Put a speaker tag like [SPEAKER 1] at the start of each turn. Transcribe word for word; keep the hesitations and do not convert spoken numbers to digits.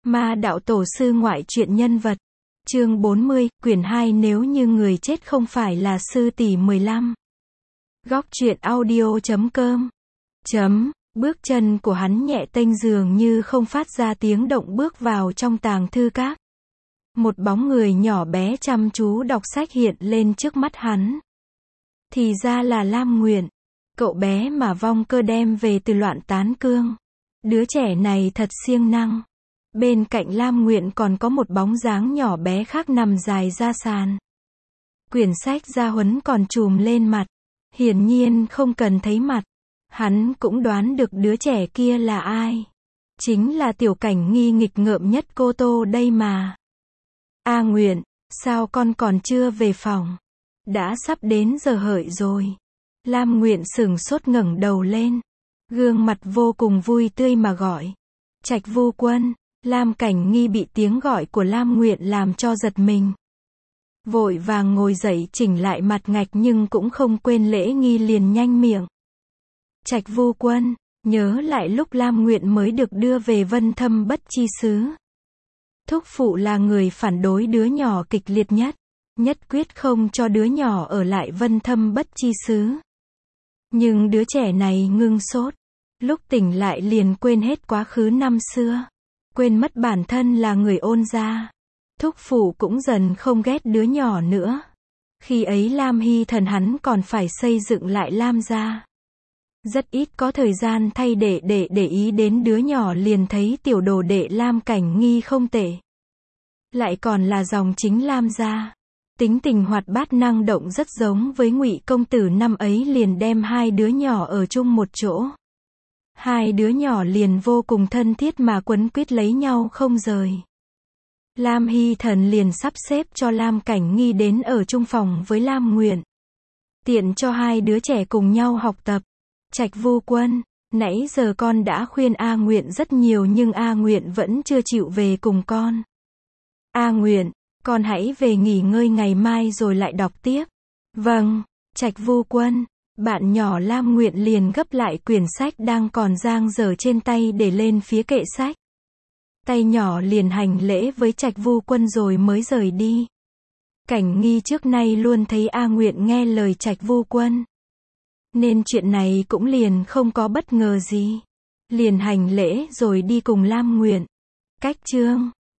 [SPEAKER 1] Ma đạo tổ sư ngoại truyện nhân vật. Chương bốn mươi, quyển hai nếu như người chết không phải là sư tỷ mười lăm. Góc truyện audio chấm com. Chấm, bước chân của hắn nhẹ tênh dường như không phát ra tiếng động bước vào trong tàng thư các. Một bóng người nhỏ bé chăm chú đọc sách hiện lên trước mắt hắn. Thì ra là Lam Nguyện. Cậu bé mà Vong Cơ đem về từ Loạn Tán Cương. Đứa trẻ này thật siêng năng. Bên cạnh Lam Nguyện còn có một bóng dáng nhỏ bé khác nằm dài ra sàn. Quyển sách gia huấn còn trùm lên mặt. Hiển nhiên không cần thấy mặt. Hắn cũng đoán được đứa trẻ kia là ai. Chính là Tiểu Cảnh Nghi nghịch ngợm nhất Cô Tô đây mà. A Nguyện, sao con còn chưa về phòng? Đã sắp đến giờ hợi rồi. Lam Nguyện sửng sốt ngẩng đầu lên. Gương mặt vô cùng vui tươi mà gọi. Trạch Vu Quân. Lam Cảnh Nghi bị tiếng gọi của Lam Nguyện làm cho giật mình. Vội vàng ngồi dậy chỉnh lại mặt ngạch nhưng cũng không quên lễ nghi liền nhanh miệng. Trạch Vu Quân, nhớ lại lúc Lam Nguyện mới được đưa về Vân Thâm Bất Chi xứ. Thúc phụ là người phản đối đứa nhỏ kịch liệt nhất. Nhất quyết không cho đứa nhỏ ở lại Vân Thâm Bất Chi xứ. Nhưng đứa trẻ này ngưng sốt. Lúc tỉnh lại liền quên hết quá khứ năm xưa. Quên mất bản thân là người Ôn gia. Thúc phụ cũng dần không ghét đứa nhỏ nữa. Khi ấy Lam Hy Thần hắn còn phải xây dựng lại Lam gia. Rất ít có thời gian thay để để để ý đến đứa nhỏ liền thấy tiểu đồ đệ Lam Cảnh Nghi không tệ. Lại còn là dòng chính Lam gia. Tính tình hoạt bát năng động rất giống với Ngụy công tử năm ấy liền đem hai đứa nhỏ ở chung một chỗ. Hai đứa nhỏ liền vô cùng thân thiết mà quấn quýt lấy nhau không rời. Lam Hy Thần liền sắp xếp cho Lam Cảnh Nghi đến ở chung phòng với Lam Nguyện. Tiện cho hai đứa trẻ cùng nhau học tập. Trạch Vu Quân, nãy giờ con đã khuyên A Nguyện rất nhiều nhưng A Nguyện vẫn chưa chịu về cùng con. A Nguyện, con hãy về nghỉ ngơi ngày mai rồi lại đọc tiếp. Vâng, Trạch Vu Quân. Bạn nhỏ Lam Nguyện liền gấp lại quyển sách đang còn dang dở trên tay để lên phía kệ sách. Tay nhỏ liền hành lễ với Trạch Vu Quân rồi mới rời đi. Cảnh Nghi trước nay luôn thấy A Nguyện nghe lời Trạch Vu Quân. Nên chuyện này cũng liền không có bất ngờ gì. Liền hành lễ rồi đi cùng Lam Nguyện. Cách chương